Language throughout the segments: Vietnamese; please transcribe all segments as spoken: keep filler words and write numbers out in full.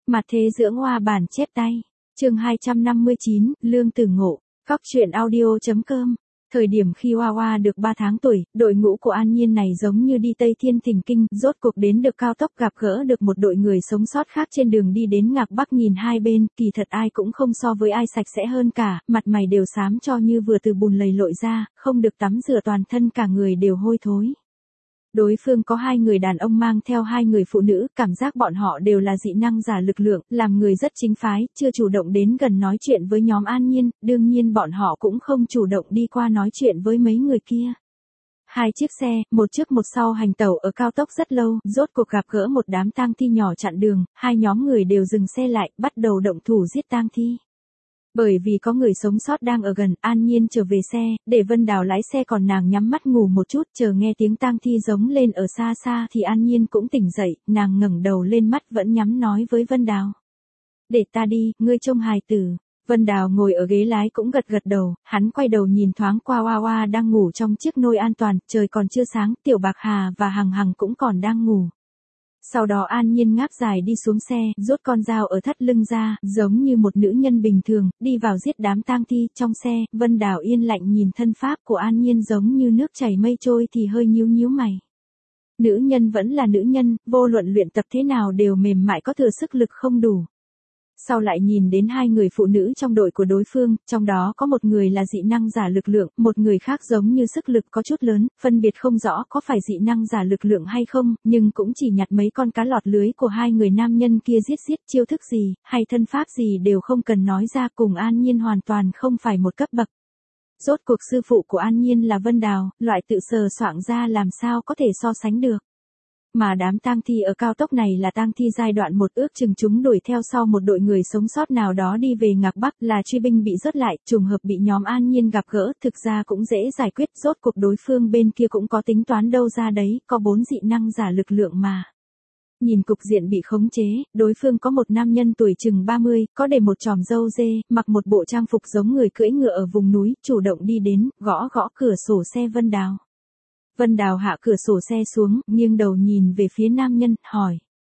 Mặt thế dưỡng hoa bản chép tay. Chương hai trăm năm mươi chín, Lương Tử Ngộ. Cóc truyện audio.com. Thời điểm khi Hoa Hoa được ba tháng tuổi, đội ngũ của An Nhiên này giống như đi Tây Thiên Thỉnh Kinh, rốt cuộc đến được cao tốc gặp gỡ được một đội người sống sót khác trên đường đi đến Ngạc Bắc. Nhìn hai bên, kỳ thật ai cũng không so với ai sạch sẽ hơn cả, mặt mày đều xám cho như vừa từ bùn lầy lội ra, không được tắm rửa toàn thân cả người đều hôi thối. Đối phương có hai người đàn ông mang theo hai người phụ nữ, cảm giác bọn họ đều là dị năng giả lực lượng, làm người rất chính phái, chưa chủ động đến gần nói chuyện với nhóm An Nhiên, đương nhiên bọn họ cũng không chủ động đi qua nói chuyện với mấy người kia. Hai chiếc xe, một trước một sau hành tẩu ở cao tốc rất lâu, rốt cuộc gặp gỡ một đám tang thi nhỏ chặn đường, hai nhóm người đều dừng xe lại, bắt đầu động thủ giết tang thi. Bởi vì có người sống sót đang ở gần, An Nhiên trở về xe, để Vân Đào lái xe còn nàng nhắm mắt ngủ một chút, chờ nghe tiếng tang thi giống lên ở xa xa thì An Nhiên cũng tỉnh dậy, nàng ngẩng đầu lên mắt vẫn nhắm nói với Vân Đào. Để ta đi, ngươi trông hài tử. Vân Đào ngồi ở ghế lái cũng gật gật đầu, hắn quay đầu nhìn thoáng qua Hoa Hoa đang ngủ trong chiếc nôi an toàn, trời còn chưa sáng, Tiểu Bạc Hà và Hằng Hằng cũng còn đang ngủ. Sau đó An Nhiên ngáp dài đi xuống xe, rút con dao ở thắt lưng ra, giống như một nữ nhân bình thường, đi vào giết đám tang thi. Trong xe, Vân Đào yên lạnh nhìn thân pháp của An Nhiên giống như nước chảy mây trôi thì hơi nhíu nhíu mày. Nữ nhân vẫn là nữ nhân, vô luận luyện tập thế nào đều mềm mại có thừa sức lực không đủ. Sau lại nhìn đến hai người phụ nữ trong đội của đối phương, trong đó có một người là dị năng giả lực lượng, một người khác giống như sức lực có chút lớn, phân biệt không rõ có phải dị năng giả lực lượng hay không, nhưng cũng chỉ nhặt mấy con cá lọt lưới của hai người nam nhân kia giết giết, chiêu thức gì, hay thân pháp gì đều không cần nói ra, cùng An Nhiên hoàn toàn không phải một cấp bậc. Rốt cuộc sư phụ của An Nhiên là Vân Đào, loại tự sờ soạng ra làm sao có thể so sánh được. Mà đám tang thi ở cao tốc này là tang thi giai đoạn một, ước chừng chúng đuổi theo sau một đội người sống sót nào đó đi về Ngạc Bắc, là truy binh bị rớt lại, trùng hợp bị nhóm An Nhiên gặp gỡ, thực ra cũng dễ giải quyết, rốt cuộc đối phương bên kia cũng có tính toán đâu ra đấy, có bốn dị năng giả lực lượng mà. Nhìn cục diện bị khống chế, đối phương có một nam nhân tuổi chừng ba mươi, có để một chòm râu dê, mặc một bộ trang phục giống người cưỡi ngựa ở vùng núi, chủ động đi đến, gõ gõ cửa sổ xe Vân Đào. Vân Đào hạ cửa sổ xe xuống, nghiêng đầu nhìn về phía nam nhân, hỏi.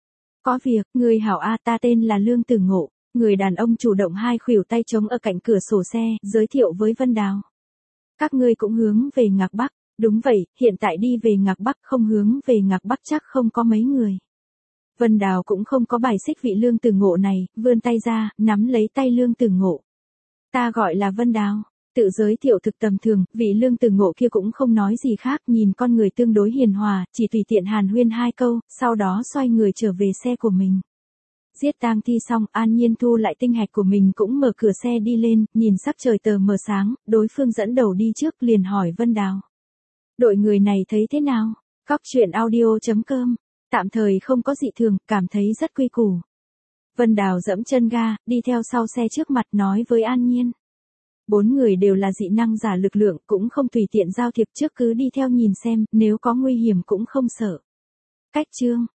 Có việc, người hảo a, ta tên là Lương Tử Ngộ. Người đàn ông chủ động hai khuỷu tay trống ở cạnh cửa sổ xe, giới thiệu với Vân Đào. Các ngươi cũng hướng về Ngạc Bắc. Đúng vậy, hiện tại đi về Ngạc Bắc, không hướng về Ngạc Bắc chắc không có mấy người. Vân Đào cũng không có bài xích vị Lương Tử Ngộ này, vươn tay ra, nắm lấy tay Lương Tử Ngộ. Ta gọi là Vân Đào. Tự giới thiệu thực tầm thường, vị Lương Tử Ngộ kia cũng không nói gì khác, nhìn con người tương đối hiền hòa, chỉ tùy tiện hàn huyên hai câu, sau đó xoay người trở về xe của mình. Giết tang thi xong, An Nhiên thu lại tinh hạch của mình cũng mở cửa xe đi lên, nhìn sắc trời tờ mờ sáng, đối phương dẫn đầu đi trước liền hỏi Vân Đào. Đội người này thấy thế nào? Cóc truyện audio.com. Tạm thời không có dị thường, cảm thấy rất quy củ. Vân Đào dẫm chân ga, đi theo sau xe trước mặt nói với An Nhiên. Bốn người đều là dị năng giả lực lượng, cũng không tùy tiện giao thiệp, trước cứ đi theo nhìn xem, nếu có nguy hiểm cũng không sợ. Cách chương.